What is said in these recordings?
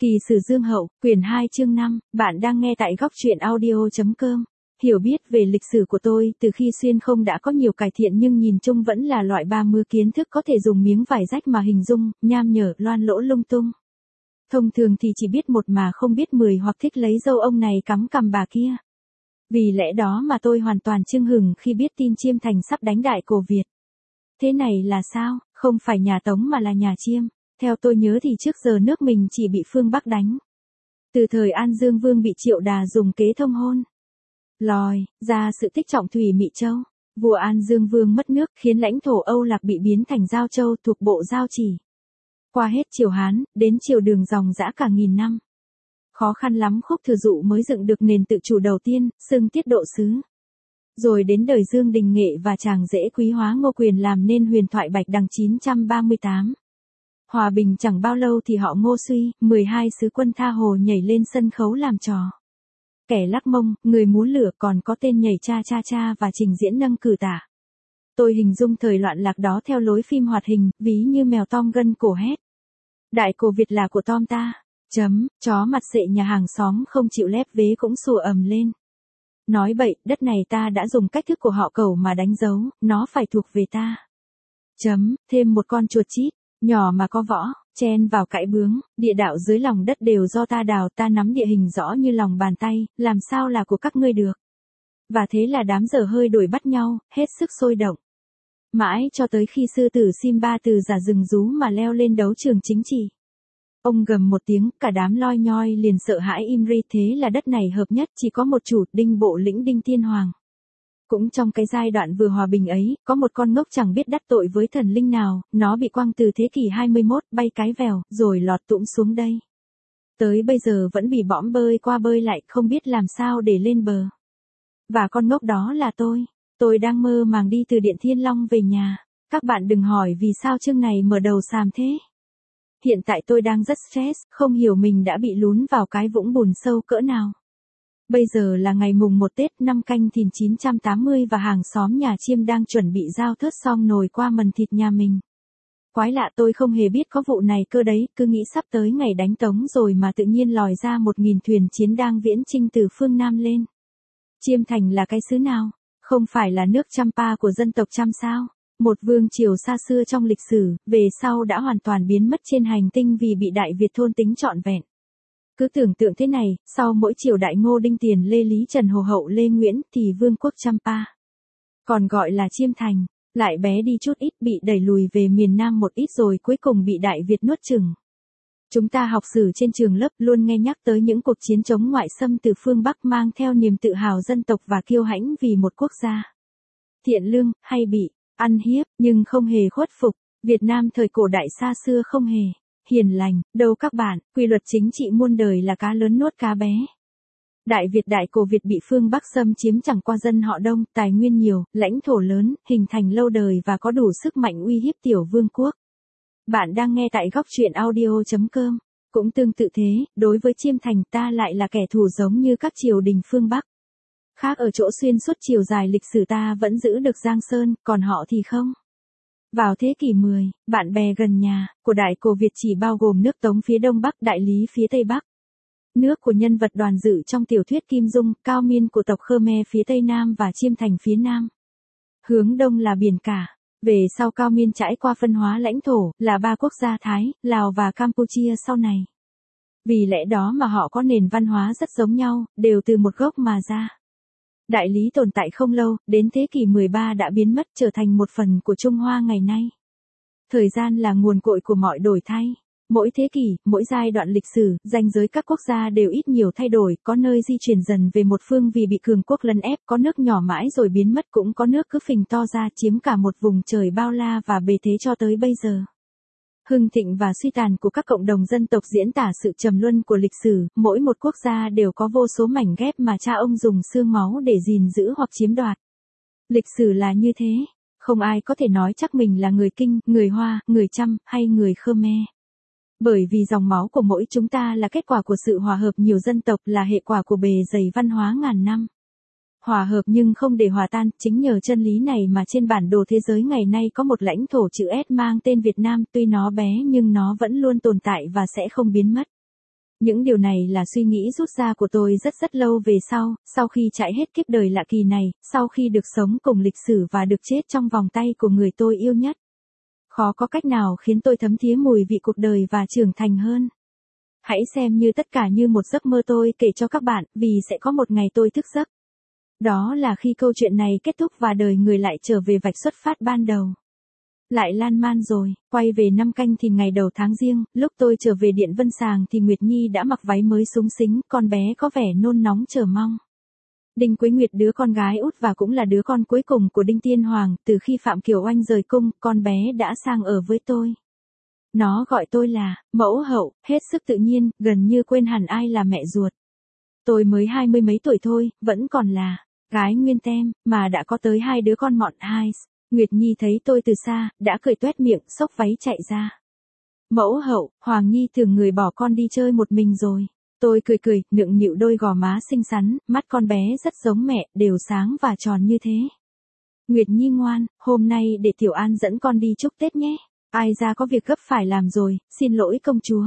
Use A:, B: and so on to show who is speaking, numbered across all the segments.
A: Kỳ sử Dương Hậu, quyển 2 chương 5, bạn đang nghe tại góc truyện audio.com. Hiểu biết về lịch sử của tôi từ khi xuyên không đã có nhiều cải thiện nhưng nhìn chung vẫn là loại 30 kiến thức có thể dùng miếng vải rách mà hình dung, nham nhở, loan lỗ lung tung. Thông thường thì chỉ biết một mà không biết 10 hoặc thích lấy dâu ông này cắm cằm bà kia. Vì lẽ đó mà tôi hoàn toàn chưng hừng khi biết tin Chiêm Thành sắp đánh Đại Cổ Việt. Thế này là sao, không phải nhà Tống mà là nhà Chiêm. Theo tôi nhớ thì trước giờ nước mình chỉ bị phương Bắc đánh. Từ thời An Dương Vương bị Triệu Đà dùng kế thông hôn. Lòi ra sự tích trọng thủy Mị Châu. Vua An Dương Vương mất nước khiến lãnh thổ Âu Lạc bị biến thành Giao Châu thuộc bộ Giao Chỉ. Qua hết triều Hán, đến triều Đường dòng dã cả nghìn năm. Khó khăn lắm Khúc Thừa Dụ mới dựng được nền tự chủ đầu tiên, xưng Tiết Độ Sứ. Rồi đến đời Dương Đình Nghệ và chàng rể Quý Hóa Ngô Quyền làm nên huyền thoại Bạch Đằng 938. Hòa bình chẳng bao lâu thì họ Ngô suy, 12 sứ quân tha hồ nhảy lên sân khấu làm trò. Kẻ lắc mông, người múa lửa còn có tên nhảy cha cha cha và trình diễn nâng cử tả. Tôi hình dung thời loạn lạc đó theo lối phim hoạt hình, ví như mèo Tom gân cổ hét. Đại Cổ Việt là của Tom ta. Chó mặt sệ nhà hàng xóm không chịu lép vế cũng sủa ầm lên. Nói bậy, đất này ta đã dùng cách thức của họ Cẩu mà đánh dấu, nó phải thuộc về ta. Thêm một con chuột chít, nhỏ mà có võ, chen vào cãi bướng, địa đạo dưới lòng đất đều do ta đào, ta nắm địa hình rõ như lòng bàn tay, làm sao là của các ngươi được. Và thế là đám dở hơi đuổi bắt nhau, hết sức sôi động. Mãi cho tới khi sư tử Simba từ giả rừng rú mà leo lên đấu trường chính trị. Ông gầm một tiếng, cả đám loi nhoi liền sợ hãi im ri, thế là đất này hợp nhất chỉ có một chủ, Đinh Bộ Lĩnh Đinh Tiên Hoàng. Cũng trong cái giai đoạn vừa hòa bình ấy, có một con ngốc chẳng biết đắc tội với thần linh nào, nó bị quăng từ thế kỷ 21, bay cái vèo, rồi lọt tũm xuống đây. Tới bây giờ vẫn bị bõm bơi qua bơi lại, không biết làm sao để lên bờ. Và con ngốc đó là tôi đang mơ màng đi từ Điện Thiên Long về nhà. Các bạn đừng hỏi vì sao chương này mở đầu xàm thế. Hiện tại tôi đang rất stress, không hiểu mình đã bị lún vào cái vũng bùn sâu cỡ nào. Bây giờ là ngày mùng 1 Tết năm Canh Thìn 980 và hàng xóm nhà Chiêm đang chuẩn bị giao thớt xong nồi qua mần thịt nhà mình. Quái lạ, tôi không hề biết có vụ này cơ đấy, cứ nghĩ sắp tới ngày đánh Tống rồi mà tự nhiên lòi ra 1000 thuyền chiến đang viễn chinh từ phương Nam lên. Chiêm Thành là cái xứ nào? Không phải là nước Champa của dân tộc Cham sao? Một vương triều xa xưa trong lịch sử, về sau đã hoàn toàn biến mất trên hành tinh vì bị Đại Việt thôn tính trọn vẹn. Cứ tưởng tượng thế này, sau mỗi triều đại Ngô Đinh Tiền Lê Lý Trần Hồ Hậu Lê Nguyễn thì vương quốc Champa, còn gọi là Chiêm Thành, lại bé đi chút ít, bị đẩy lùi về miền Nam một ít rồi cuối cùng bị Đại Việt nuốt chửng. Chúng ta học sử trên trường lớp luôn nghe nhắc tới những cuộc chiến chống ngoại xâm từ phương Bắc mang theo niềm tự hào dân tộc và kiêu hãnh vì một quốc gia thiện lương, hay bị ăn hiếp, nhưng không hề khuất phục. Việt Nam thời cổ đại xa xưa không hề hiền lành đâu các bạn, quy luật chính trị muôn đời là cá lớn nuốt cá bé. Đại Cổ Việt bị phương Bắc xâm chiếm chẳng qua dân họ đông, tài nguyên nhiều, lãnh thổ lớn, hình thành lâu đời và có đủ sức mạnh uy hiếp tiểu vương quốc. Bạn đang nghe tại góc truyện audio.com. Cũng tương tự thế, đối với Chiêm Thành ta lại là kẻ thù giống như các triều đình phương Bắc. Khác ở chỗ xuyên suốt chiều dài lịch sử ta vẫn giữ được Giang Sơn, còn họ thì không. Vào thế kỷ 10, bạn bè gần nhà của Đại Cổ Việt chỉ bao gồm nước Tống phía Đông Bắc, Đại Lý phía Tây Bắc. Nước của nhân vật Đoàn Dự trong tiểu thuyết Kim Dung, Cao Miên của tộc Khmer phía Tây Nam và Chiêm Thành phía Nam. Hướng Đông là biển cả. Về sau Cao Miên trải qua phân hóa lãnh thổ, là 3 quốc gia Thái, Lào và Campuchia sau này. Vì lẽ đó mà họ có nền văn hóa rất giống nhau, đều từ một gốc mà ra. Đại Lý tồn tại không lâu, đến thế kỷ 13 đã biến mất trở thành một phần của Trung Hoa ngày nay. Thời gian là nguồn cội của mọi đổi thay. Mỗi thế kỷ, mỗi giai đoạn lịch sử, ranh giới các quốc gia đều ít nhiều thay đổi, có nơi di chuyển dần về một phương vì bị cường quốc lấn ép, có nước nhỏ mãi rồi biến mất, cũng có nước cứ phình to ra chiếm cả một vùng trời bao la và bề thế cho tới bây giờ. Hưng thịnh và suy tàn của các cộng đồng dân tộc diễn tả sự trầm luân của lịch sử, mỗi một quốc gia đều có vô số mảnh ghép mà cha ông dùng xương máu để gìn giữ hoặc chiếm đoạt. Lịch sử là như thế, không ai có thể nói chắc mình là người Kinh, người Hoa, người Chăm hay người Khmer. Bởi vì dòng máu của mỗi chúng ta là kết quả của sự hòa hợp nhiều dân tộc, là hệ quả của bề dày văn hóa ngàn năm. Hòa hợp nhưng không để hòa tan, chính nhờ chân lý này mà trên bản đồ thế giới ngày nay có một lãnh thổ chữ S mang tên Việt Nam, tuy nó bé nhưng nó vẫn luôn tồn tại và sẽ không biến mất. Những điều này là suy nghĩ rút ra của tôi rất rất lâu về sau khi trải hết kiếp đời lạ kỳ này, sau khi được sống cùng lịch sử và được chết trong vòng tay của người tôi yêu nhất. Khó có cách nào khiến tôi thấm thía mùi vị cuộc đời và trưởng thành hơn. Hãy xem như tất cả như một giấc mơ tôi kể cho các bạn, vì sẽ có một ngày tôi thức giấc. Đó là khi câu chuyện này kết thúc và đời người lại trở về vạch xuất phát ban đầu. Lại lan man rồi, quay về năm Canh Thìn ngày đầu tháng Giêng, lúc tôi trở về Điện Vân Sàng thì Nguyệt Nhi đã mặc váy mới xúng xính, con bé có vẻ nôn nóng chờ mong. Đinh Quế Nguyệt, đứa con gái út và cũng là đứa con cuối cùng của Đinh Tiên Hoàng, từ khi Phạm Kiều Oanh rời cung, con bé đã sang ở với tôi. Nó gọi tôi là mẫu hậu, hết sức tự nhiên, gần như quên hẳn ai là mẹ ruột. Tôi mới 20 mấy tuổi thôi, vẫn còn là gái nguyên tem, mà đã có tới 2 đứa con mọn hai. Nguyệt Nhi thấy tôi từ xa, đã cười toét miệng, xốc váy chạy ra. Mẫu hậu, Hoàng Nhi thường người bỏ con đi chơi một mình rồi. Tôi cười, nựng nịu đôi gò má xinh xắn, mắt con bé rất giống mẹ, đều sáng và tròn như thế. Nguyệt Nhi ngoan, hôm nay để Tiểu An dẫn con đi chúc Tết nhé. Ai ra có việc gấp phải làm rồi, xin lỗi công chúa.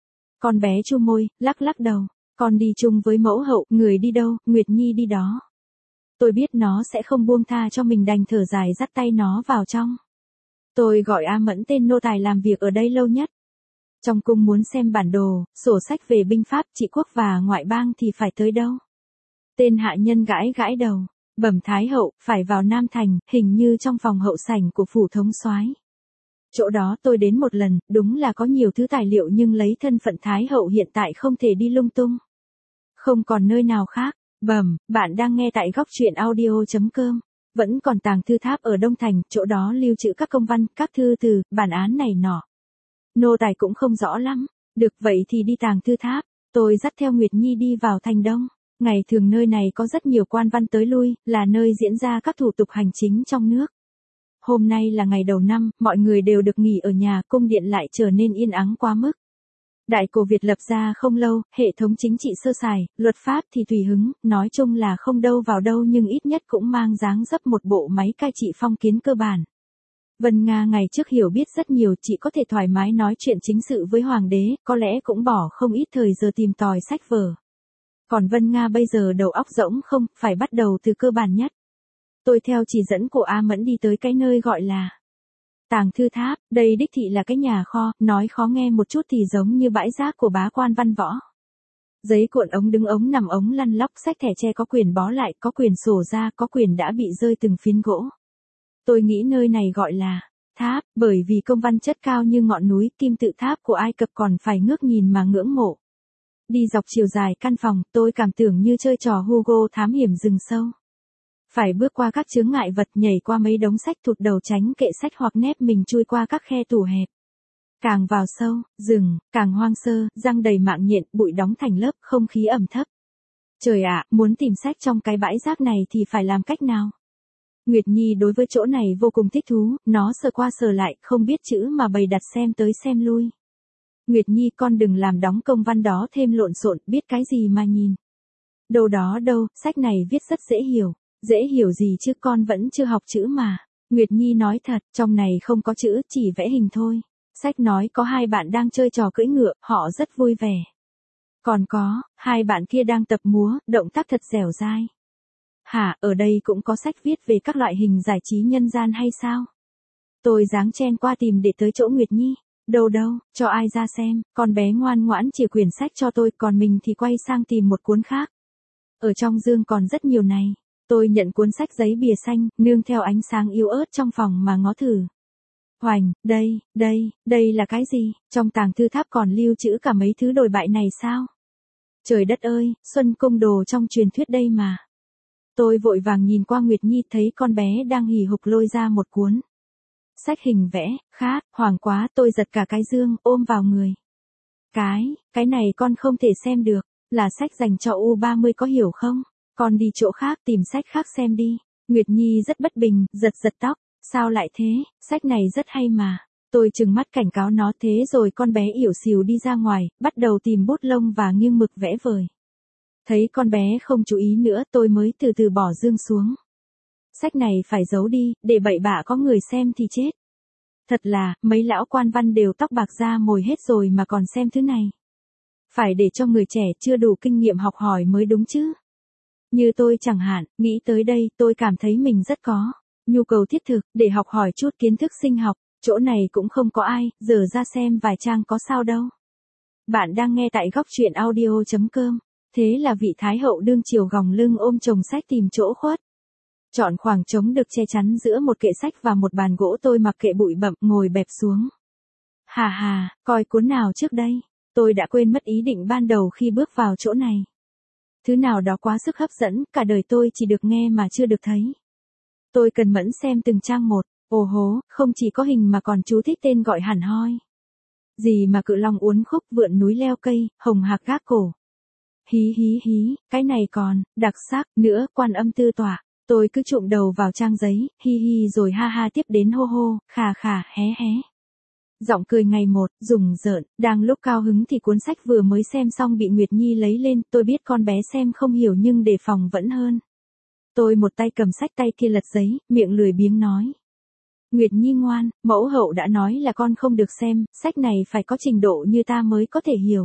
A: Con bé chu môi, lắc lắc đầu. Con đi chung với mẫu hậu, người đi đâu, Nguyệt Nhi đi đó. Tôi biết nó sẽ không buông tha cho mình, đành thở dài dắt tay nó vào trong. Tôi gọi A Mẫn, tên nô tài làm việc ở đây lâu nhất. Trong cung muốn xem bản đồ, sổ sách về binh pháp, trị quốc và ngoại bang thì phải tới đâu? Tên hạ nhân gãi gãi đầu, bẩm Thái hậu, phải vào Nam Thành, hình như trong phòng hậu sảnh của phủ thống soái. Chỗ đó tôi đến một lần, đúng là có nhiều thứ tài liệu nhưng lấy thân phận Thái hậu hiện tại không thể đi lung tung. Không còn nơi nào khác. Bẩm, bạn đang nghe tại góc truyện audio.com. Vẫn còn tàng thư tháp ở Đông Thành, chỗ đó lưu trữ các công văn, các thư từ, bản án này nọ. Nô tài cũng không rõ lắm. Được, vậy thì đi tàng thư tháp. Tôi dắt theo Nguyệt Nhi đi vào thành Đông. Ngày thường nơi này có rất nhiều quan văn tới lui, là nơi diễn ra các thủ tục hành chính trong nước. Hôm nay là ngày đầu năm, mọi người đều được nghỉ ở nhà, cung điện lại trở nên yên ắng quá mức. Đại cổ Việt lập ra không lâu, hệ thống chính trị sơ sài, luật pháp thì tùy hứng, nói chung là không đâu vào đâu nhưng ít nhất cũng mang dáng dấp một bộ máy cai trị phong kiến cơ bản. Vân Nga ngày trước hiểu biết rất nhiều, chị có thể thoải mái nói chuyện chính sự với hoàng đế, có lẽ cũng bỏ không ít thời giờ tìm tòi sách vở. Còn Vân Nga bây giờ đầu óc rỗng không, phải bắt đầu từ cơ bản nhất. Tôi theo chỉ dẫn của A Mẫn đi tới cái nơi gọi là tàng thư tháp, đây đích thị là cái nhà kho, nói khó nghe một chút thì giống như bãi rác của bá quan văn võ. Giấy cuộn ống đứng ống nằm ống lăn lóc, sách thẻ tre có quyền bó lại, có quyền sổ ra, có quyền đã bị rơi từng phiến gỗ. Tôi nghĩ nơi này gọi là tháp, bởi vì công văn chất cao như ngọn núi, kim tự tháp của Ai Cập còn phải ngước nhìn mà ngưỡng mộ. Đi dọc chiều dài căn phòng, tôi cảm tưởng như chơi trò Hugo thám hiểm rừng sâu. Phải bước qua các chướng ngại vật, nhảy qua mấy đống sách, thụt đầu tránh kệ sách hoặc nép mình chui qua các khe tủ hẹp. Càng vào sâu, rừng, càng hoang sơ, răng đầy mạng nhện, bụi đóng thành lớp, không khí ẩm thấp. Trời ạ, muốn tìm sách trong cái bãi rác này thì phải làm cách nào? Nguyệt Nhi đối với chỗ này vô cùng thích thú, nó sờ qua sờ lại, không biết chữ mà bày đặt xem tới xem lui. Nguyệt Nhi, con đừng làm đóng công văn đó thêm lộn xộn, biết cái gì mà nhìn. Đâu đó đâu, sách này viết rất dễ hiểu. Dễ hiểu gì chứ, con vẫn chưa học chữ mà. Nguyệt Nhi nói thật, trong này không có chữ, chỉ vẽ hình thôi. Sách nói có 2 bạn đang chơi trò cưỡi ngựa, họ rất vui vẻ. Còn có, 2 bạn kia đang tập múa, động tác thật dẻo dai. Hả, ở đây cũng có sách viết về các loại hình giải trí nhân gian hay sao? Tôi giáng chen qua tìm để tới chỗ Nguyệt Nhi. Đâu đâu, cho ai ra xem, con bé ngoan ngoãn chìa quyển sách cho tôi, còn mình thì quay sang tìm một cuốn khác. Ở trong dương còn rất nhiều này. Tôi nhận cuốn sách giấy bìa xanh, nương theo ánh sáng yếu ớt trong phòng mà ngó thử. Hoành, đây là cái gì? Trong tàng thư tháp còn lưu trữ cả mấy thứ đồi bại này sao? Trời đất ơi, Xuân Cung đồ trong truyền thuyết đây mà. Tôi vội vàng nhìn qua Nguyệt Nhi, thấy con bé đang hì hục lôi ra một cuốn sách hình vẽ, khát, hoảng quá, tôi giật cả cái dương, ôm vào người. Cái này con không thể xem được, là sách dành cho U30 có hiểu không? Con đi chỗ khác tìm sách khác xem đi. Nguyệt Nhi rất bất bình, giật tóc. Sao lại thế, sách này rất hay mà. Tôi trừng mắt cảnh cáo nó, thế rồi con bé ỉu xìu đi ra ngoài, bắt đầu tìm bút lông và nghiêng mực vẽ vời. Thấy con bé không chú ý nữa, tôi mới từ từ bỏ dương xuống. Sách này phải giấu đi, để bậy bạ có người xem thì chết. Thật là, mấy lão quan văn đều tóc bạc da mồi hết rồi mà còn xem thứ này. Phải để cho người trẻ chưa đủ kinh nghiệm học hỏi mới đúng chứ. Như tôi chẳng hạn, nghĩ tới đây tôi cảm thấy mình rất có nhu cầu thiết thực để học hỏi chút kiến thức sinh học, chỗ này cũng không có ai, giờ ra xem vài trang có sao đâu. Bạn đang nghe tại góc truyện audio.com. Thế là vị thái hậu đương triều gòng lưng ôm chồng sách tìm chỗ khuất. Chọn khoảng trống được che chắn giữa một kệ sách và một bàn gỗ, tôi mặc kệ bụi bặm ngồi bẹp xuống. Hà hà, coi cuốn nào trước đây? Tôi đã quên mất ý định ban đầu khi bước vào chỗ này. Thứ nào đó quá sức hấp dẫn, cả đời tôi chỉ được nghe mà chưa được thấy. Tôi cần mẫn xem từng trang một, ồ hố, không chỉ có hình mà còn chú thích tên gọi hẳn hoi. Gì mà cự long uốn khúc vượn núi leo cây, hồng hạc gác cổ. Hí hí hí, cái này còn, đặc sắc, nữa, quan âm tư tọa. Tôi cứ trụm đầu vào trang giấy, hi hi rồi ha ha tiếp đến hô hô, khà khà, hé hé. Giọng cười ngày một, rùng rợn, đang lúc cao hứng thì cuốn sách vừa mới xem xong bị Nguyệt Nhi lấy lên, tôi biết con bé xem không hiểu nhưng đề phòng vẫn hơn. Tôi một tay cầm sách tay kia lật giấy, miệng lười biếng nói. Nguyệt Nhi ngoan, mẫu hậu đã nói là con không được xem, sách này phải có trình độ như ta mới có thể hiểu.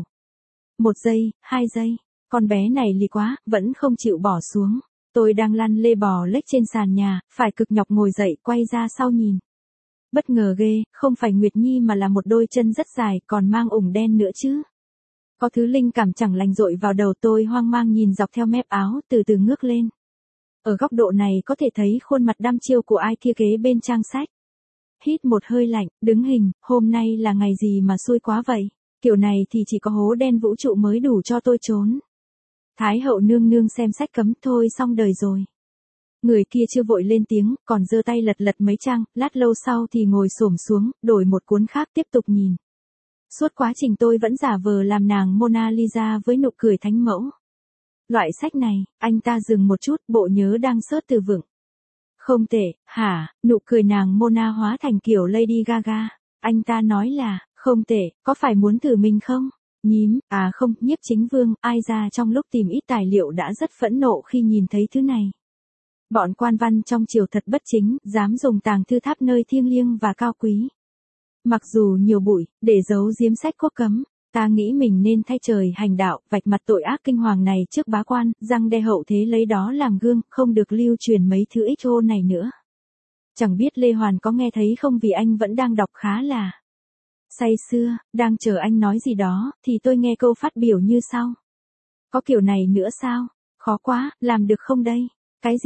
A: 1 giây, 2 giây, con bé này lì quá, vẫn không chịu bỏ xuống. Tôi đang lăn lê bò lếch trên sàn nhà, phải cực nhọc ngồi dậy quay ra sau nhìn. Bất ngờ ghê, không phải Nguyệt Nhi mà là một đôi chân rất dài, còn mang ủng đen nữa chứ. Có thứ linh cảm chẳng lành dội vào đầu tôi, hoang mang nhìn dọc theo mép áo, từ từ ngước lên. Ở góc độ này có thể thấy khuôn mặt đăm chiêu của ai kia kế bên trang sách. Hít một hơi lạnh, đứng hình, hôm nay là ngày gì mà xui quá vậy? Kiểu này thì chỉ có hố đen vũ trụ mới đủ cho tôi trốn. Thái hậu nương nương xem sách cấm thôi, xong đời rồi. Người kia chưa vội lên tiếng, còn giơ tay lật lật mấy trang, lát lâu sau thì ngồi xổm xuống, đổi một cuốn khác tiếp tục nhìn. Suốt quá trình tôi vẫn giả vờ làm nàng Mona Lisa với nụ cười thánh mẫu. Loại sách này, anh ta dừng một chút, bộ nhớ đang sớt từ vựng. Không tệ, hả, nụ cười nàng Mona hóa thành kiểu Lady Gaga. Anh ta nói là, không tệ, có phải muốn thử mình không? Nhím, à không, Nhiếp Chính Vương, ai ra trong lúc tìm ít tài liệu đã rất phẫn nộ khi nhìn thấy thứ này. Bọn quan văn trong triều thật bất chính, dám dùng tàng thư tháp nơi thiêng liêng và cao quý. Mặc dù nhiều bụi, để giấu giếm sách quốc cấm, ta nghĩ mình nên thay trời hành đạo, vạch mặt tội ác kinh hoàng này trước bá quan, răng đe hậu thế lấy đó làm gương, không được lưu truyền mấy thứ XO này nữa. Chẳng biết Lê Hoàn có nghe thấy không, vì anh vẫn đang đọc khá là say sưa, đang chờ anh nói gì đó, thì tôi nghe câu phát biểu như sau. Có kiểu này nữa sao? Khó quá, làm được không đây? Cái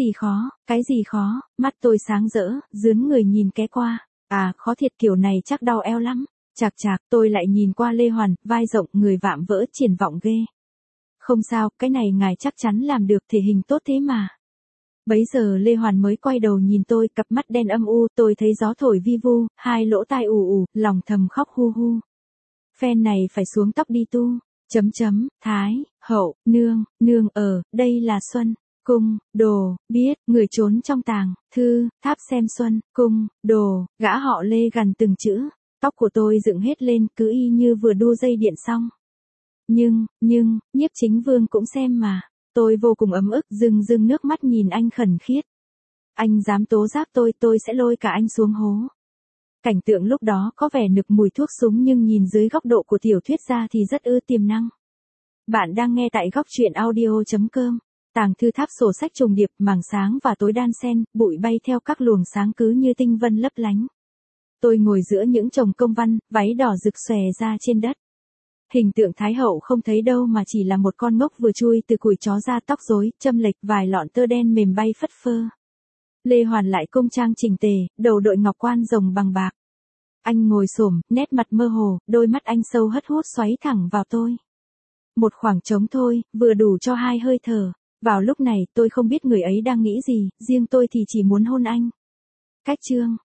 A: gì khó, mắt tôi sáng rỡ, dướn người nhìn ké qua. À, khó thiệt, kiểu này chắc đau eo lắm. Chạc chạc, tôi lại nhìn qua Lê Hoàn, vai rộng, người vạm vỡ, triển vọng ghê. Không sao, cái này ngài chắc chắn làm được, thể hình tốt thế mà. Bấy giờ Lê Hoàn mới quay đầu nhìn tôi, cặp mắt đen âm u, tôi thấy gió thổi vi vu, hai lỗ tai ù ù, lòng thầm khóc hu hu. Phen này phải xuống tóc đi tu. Thái, hậu, nương đây là Xuân, cung, đồ, biết, người trốn trong tàng, thư, tháp xem Xuân, cung, đồ, gã họ Lê gằn từng chữ. Tóc của tôi dựng hết lên, cứ y như vừa đu dây điện xong. Nhưng, Nhiếp Chính Vương cũng xem mà. Tôi vô cùng ấm ức, rưng nước mắt nhìn anh khẩn khiết. Anh dám tố giác tôi sẽ lôi cả anh xuống hố. Cảnh tượng lúc đó có vẻ nực mùi thuốc súng, nhưng nhìn dưới góc độ của tiểu thuyết gia thì rất tiềm năng. Bạn đang nghe tại góc truyện audio.com. Tàng thư tháp sổ sách trùng điệp, mảng sáng và tối đan xen, bụi bay theo các luồng sáng cứ như tinh vân lấp lánh. Tôi ngồi giữa những chồng công văn, váy đỏ rực xòe ra trên đất. Hình tượng Thái hậu không thấy đâu mà chỉ là một con ngốc vừa chui từ cùi chó ra, tóc rối, châm lệch, vài lọn tơ đen mềm bay phất phơ. Lê Hoàn lại cung trang chỉnh tề, đầu đội ngọc quan rồng bằng bạc. Anh ngồi xổm, nét mặt mơ hồ, đôi mắt anh sâu hất hút xoáy thẳng vào tôi. Một khoảng trống thôi, vừa đủ cho 2 hơi thở. Vào lúc này, tôi không biết người ấy đang nghĩ gì, riêng tôi thì chỉ muốn hôn anh. Cách chương.